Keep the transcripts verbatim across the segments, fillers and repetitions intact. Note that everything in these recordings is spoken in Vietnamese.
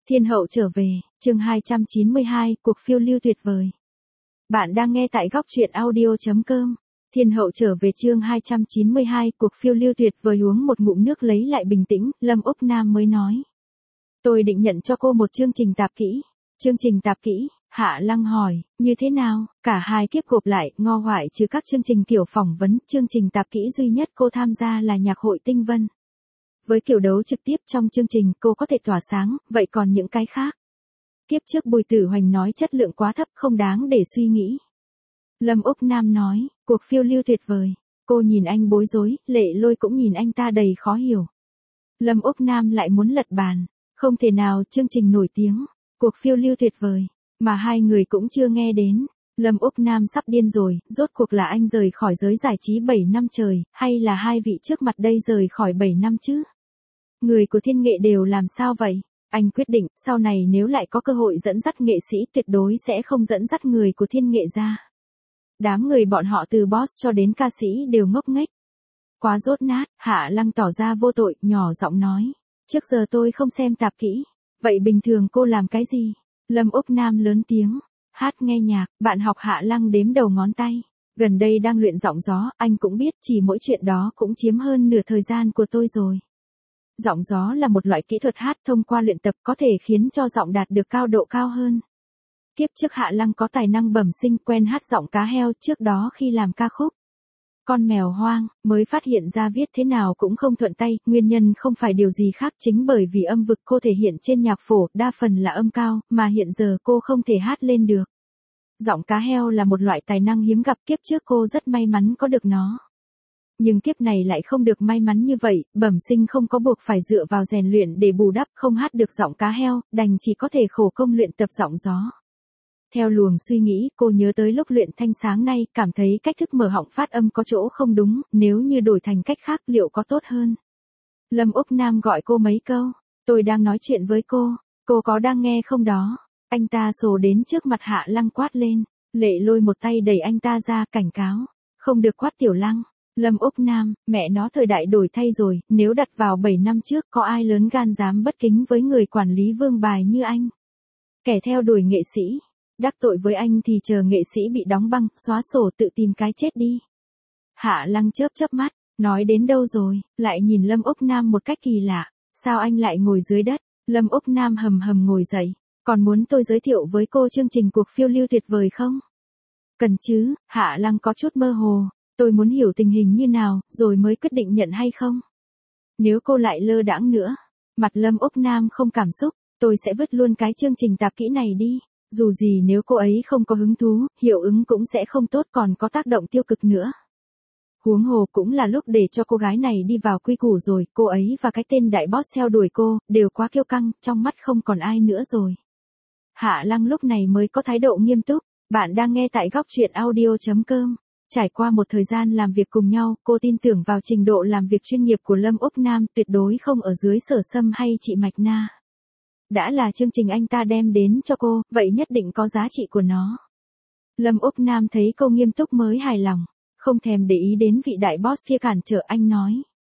Thiên hậu trở về, chương hai trăm chín mươi hai, cuộc phiêu lưu tuyệt vời. Bạn đang nghe tại góc truyện audio chấm com. Thiên hậu trở về chương hai trăm chín mươi hai, cuộc phiêu lưu tuyệt vời. Uống một ngụm nước lấy lại bình tĩnh, Lâm Úc Nam mới nói. Tôi định nhận cho cô một chương trình tạp kỹ. Chương trình tạp kỹ, Hạ Lăng hỏi, như thế nào? Cả hai kiếp gộp lại, ngo ngoại trừ các chương trình kiểu phỏng vấn, chương trình tạp kỹ duy nhất cô tham gia là nhạc hội Tinh Vân. Với kiểu đấu trực tiếp trong chương trình cô có thể tỏa sáng, vậy còn những cái khác? Kiếp trước Bùi Tử Hoành nói chất lượng quá thấp không đáng để suy nghĩ. Lâm Úc Nam nói, cuộc phiêu lưu tuyệt vời. Cô nhìn anh bối rối, Lệ Lôi cũng nhìn anh ta đầy khó hiểu. Lâm Úc Nam lại muốn lật bàn. Không thể nào, chương trình nổi tiếng, cuộc phiêu lưu tuyệt vời, mà hai người cũng chưa nghe đến. Lâm Úc Nam sắp điên rồi, rốt cuộc là anh rời khỏi giới giải trí bảy năm trời, hay là hai vị trước mặt đây rời khỏi bảy năm chứ? Người của Thiên Nghệ đều làm sao vậy? Anh quyết định, sau này nếu lại có cơ hội dẫn dắt nghệ sĩ tuyệt đối sẽ không dẫn dắt người của Thiên Nghệ ra. Đám người bọn họ từ boss cho đến ca sĩ đều ngốc nghếch. Quá dốt nát, Hạ Lăng tỏ ra vô tội, nhỏ giọng nói. Trước giờ tôi không xem tạp kỹ. Vậy bình thường cô làm cái gì? Lâm Úc Nam lớn tiếng. Hát nghe nhạc, bạn học. Hạ Lăng đếm đầu ngón tay. Gần đây đang luyện giọng gió, anh cũng biết chỉ mỗi chuyện đó cũng chiếm hơn nửa thời gian của tôi rồi. Giọng gió là một loại kỹ thuật hát thông qua luyện tập có thể khiến cho giọng đạt được cao độ cao hơn. Kiếp trước Hạ Lăng có tài năng bẩm sinh quen hát giọng cá heo trước đó khi làm ca khúc Con mèo hoang, mới phát hiện ra viết thế nào cũng không thuận tay, nguyên nhân không phải điều gì khác chính bởi vì âm vực cô thể hiện trên nhạc phổ đa phần là âm cao, mà hiện giờ cô không thể hát lên được. Giọng cá heo là một loại tài năng hiếm gặp, kiếp trước cô rất may mắn có được nó. Nhưng kiếp này lại không được may mắn như vậy, bẩm sinh không có buộc phải dựa vào rèn luyện để bù đắp, không hát được giọng cá heo, đành chỉ có thể khổ công luyện tập giọng gió. Theo luồng suy nghĩ, cô nhớ tới lúc luyện thanh sáng nay, cảm thấy cách thức mở họng phát âm có chỗ không đúng, nếu như đổi thành cách khác liệu có tốt hơn. Lâm Úc Nam gọi cô mấy câu, tôi đang nói chuyện với cô, cô có đang nghe không đó? Anh ta sồ đến trước mặt Hạ Lăng quát lên, Lệ Lôi một tay đẩy anh ta ra, cảnh cáo, không được quát Tiểu Lăng. Lâm Úc Nam, mẹ nó thời đại đổi thay rồi, nếu đặt vào bảy năm trước có ai lớn gan dám bất kính với người quản lý vương bài như anh. Kẻ theo đuổi nghệ sĩ, đắc tội với anh thì chờ nghệ sĩ bị đóng băng, xóa sổ tự tìm cái chết đi. Hạ Lăng chớp chớp mắt, nói đến đâu rồi, lại nhìn Lâm Úc Nam một cách kỳ lạ, sao anh lại ngồi dưới đất? Lâm Úc Nam hầm hầm ngồi dậy, còn muốn tôi giới thiệu với cô chương trình cuộc phiêu lưu tuyệt vời không? Cần chứ, Hạ Lăng có chút mơ hồ. Tôi muốn hiểu tình hình như nào, rồi mới quyết định nhận hay không. Nếu cô lại lơ đãng nữa, mặt Lâm Úc Nam không cảm xúc, tôi sẽ vứt luôn cái chương trình tạp kỹ này đi. Dù gì nếu cô ấy không có hứng thú, hiệu ứng cũng sẽ không tốt, còn có tác động tiêu cực nữa. Huống hồ cũng là lúc để cho cô gái này đi vào quy củ rồi, cô ấy và cái tên đại boss theo đuổi cô, đều quá kiêu căng, trong mắt không còn ai nữa rồi. Hạ Lăng lúc này mới có thái độ nghiêm túc, bạn đang nghe tại góc truyện audio chấm com. Trải qua một thời gian làm việc cùng nhau, cô tin tưởng vào trình độ làm việc chuyên nghiệp của Lâm Úc Nam, tuyệt đối không ở dưới Sở Sâm hay chị Mạch Na. Đã là chương trình anh ta đem đến cho cô, vậy nhất định có giá trị của nó. Lâm Úc Nam thấy cô nghiêm túc mới hài lòng, không thèm để ý đến vị đại boss kia cản trở, anh nói.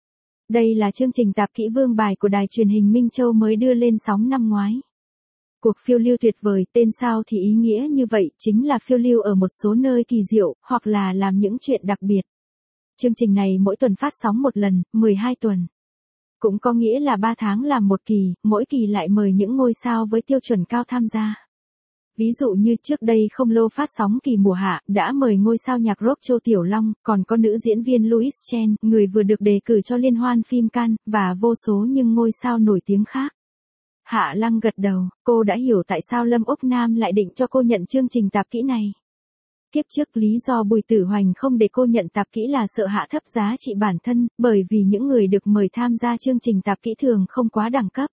Đây là chương trình tạp kỹ vương bài của đài truyền hình Minh Châu mới đưa lên sóng năm ngoái. Cuộc phiêu lưu tuyệt vời, tên sao thì ý nghĩa như vậy, chính là phiêu lưu ở một số nơi kỳ diệu, hoặc là làm những chuyện đặc biệt. Chương trình này mỗi tuần phát sóng một lần, mười hai tuần. Cũng có nghĩa là ba tháng làm một kỳ, mỗi kỳ lại mời những ngôi sao với tiêu chuẩn cao tham gia. Ví dụ như trước đây không lâu phát sóng kỳ mùa hạ, đã mời ngôi sao nhạc rock Châu Tiểu Long, còn có nữ diễn viên Louis Chen, người vừa được đề cử cho liên hoan phim Cannes, và vô số những ngôi sao nổi tiếng khác. Hạ Lăng gật đầu, cô đã hiểu tại sao Lâm Úc Nam lại định cho cô nhận chương trình tạp kỹ này. Kiếp trước lý do Bùi Tử Hoành không để cô nhận tạp kỹ là sợ hạ thấp giá trị bản thân, bởi vì những người được mời tham gia chương trình tạp kỹ thường không quá đẳng cấp.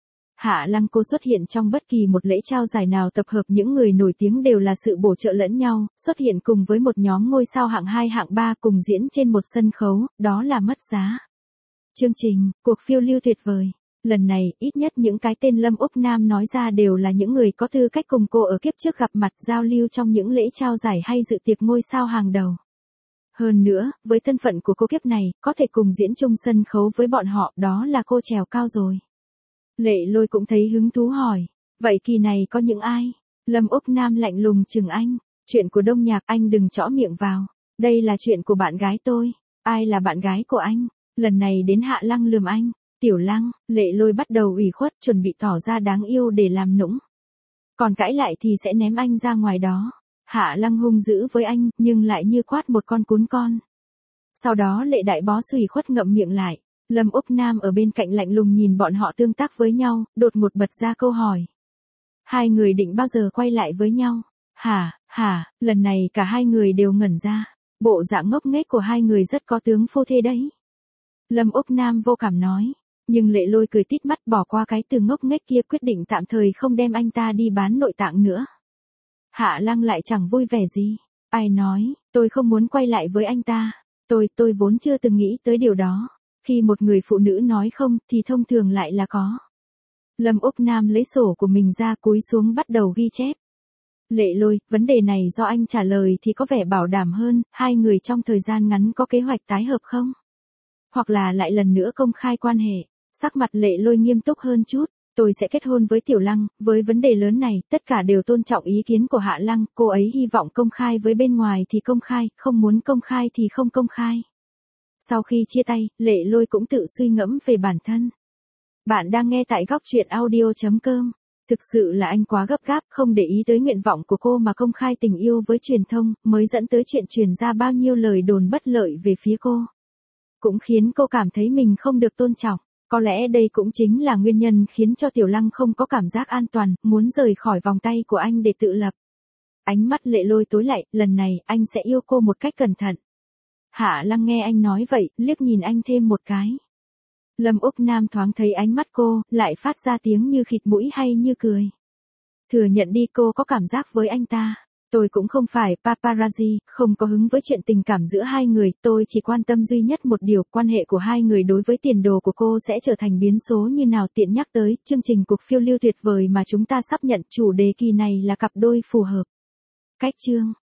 Hạ Lăng cô xuất hiện trong bất kỳ một lễ trao giải nào tập hợp những người nổi tiếng đều là sự bổ trợ lẫn nhau, xuất hiện cùng với một nhóm ngôi sao hạng hai hạng ba cùng diễn trên một sân khấu, đó là mất giá. Chương trình, cuộc phiêu lưu tuyệt vời. Lần này, ít nhất những cái tên Lâm Úc Nam nói ra đều là những người có tư cách cùng cô ở kiếp trước gặp mặt giao lưu trong những lễ trao giải hay dự tiệc ngôi sao hàng đầu. Hơn nữa, với thân phận của cô kiếp này, có thể cùng diễn chung sân khấu với bọn họ, đó là cô trèo cao rồi. Lệ Lôi cũng thấy hứng thú hỏi, Vậy kỳ này có những ai? Lâm Úc Nam lạnh lùng chừng anh. Chuyện của Đông Nhạc anh đừng chõ miệng vào. Đây là chuyện của bạn gái tôi. Ai là bạn gái của anh? Lần này đến Hạ Lăng lườm anh. Tiểu Lăng, Lệ Lôi bắt đầu ủy khuất chuẩn bị tỏ ra đáng yêu để làm nũng. Còn cãi lại thì sẽ ném anh ra ngoài đó. Hạ Lăng hung dữ với anh nhưng lại như quát một con cún con. Sau đó Lệ Đại Bó ủy khuất ngậm miệng lại. Lâm Úc Nam ở bên cạnh lạnh lùng nhìn bọn họ tương tác với nhau, đột ngột bật ra câu hỏi. Hai người định bao giờ quay lại với nhau? Hả, hả, lần này cả hai người đều ngẩn ra. Bộ dạng ngốc nghếch của hai người rất có tướng phu thê đấy. Lâm Úc Nam vô cảm nói. Nhưng Lệ Lôi cười tít mắt bỏ qua cái từ ngốc nghếch kia, quyết định tạm thời không đem anh ta đi bán nội tạng nữa. Hạ Lăng lại chẳng vui vẻ gì. Ai nói, tôi không muốn quay lại với anh ta. Tôi, tôi vốn chưa từng nghĩ tới điều đó. Khi một người phụ nữ nói không thì thông thường lại là có. Lâm Úc Nam lấy sổ của mình ra cúi xuống bắt đầu ghi chép. Lệ Lôi, vấn đề này do anh trả lời thì có vẻ bảo đảm hơn, hai người trong thời gian ngắn có kế hoạch tái hợp không? Hoặc là lại lần nữa công khai quan hệ. Sắc mặt Lệ Lôi nghiêm túc hơn chút. Tôi sẽ kết hôn với Tiểu Lăng, với vấn đề lớn này, tất cả đều tôn trọng ý kiến của Hạ Lăng, cô ấy hy vọng công khai với bên ngoài thì công khai, không muốn công khai thì không công khai. Sau khi chia tay, Lệ Lôi cũng tự suy ngẫm về bản thân. Bạn đang nghe tại góc truyện audio chấm com. Thực sự là anh quá gấp gáp, không để ý tới nguyện vọng của cô mà công khai tình yêu với truyền thông, mới dẫn tới chuyện truyền ra bao nhiêu lời đồn bất lợi về phía cô. Cũng khiến cô cảm thấy mình không được tôn trọng. Có lẽ đây cũng chính là nguyên nhân khiến cho Tiểu Lăng không có cảm giác an toàn, muốn rời khỏi vòng tay của anh để tự lập. Ánh mắt Lệ Lôi tối lại, lần này anh sẽ yêu cô một cách cẩn thận. Hạ Lăng nghe anh nói vậy, liếc nhìn anh thêm một cái. Lâm Úc Nam thoáng thấy ánh mắt cô, lại phát ra tiếng như khịt mũi hay như cười. Thừa nhận đi, cô có cảm giác với anh ta. Tôi cũng không phải paparazzi, không có hứng với chuyện tình cảm giữa hai người, tôi chỉ quan tâm duy nhất một điều, quan hệ của hai người đối với tiền đồ của cô sẽ trở thành biến số như nào. Tiện nhắc tới, chương trình cuộc phiêu lưu tuyệt vời mà chúng ta sắp nhận, chủ đề kỳ này là cặp đôi phù hợp. Cách chương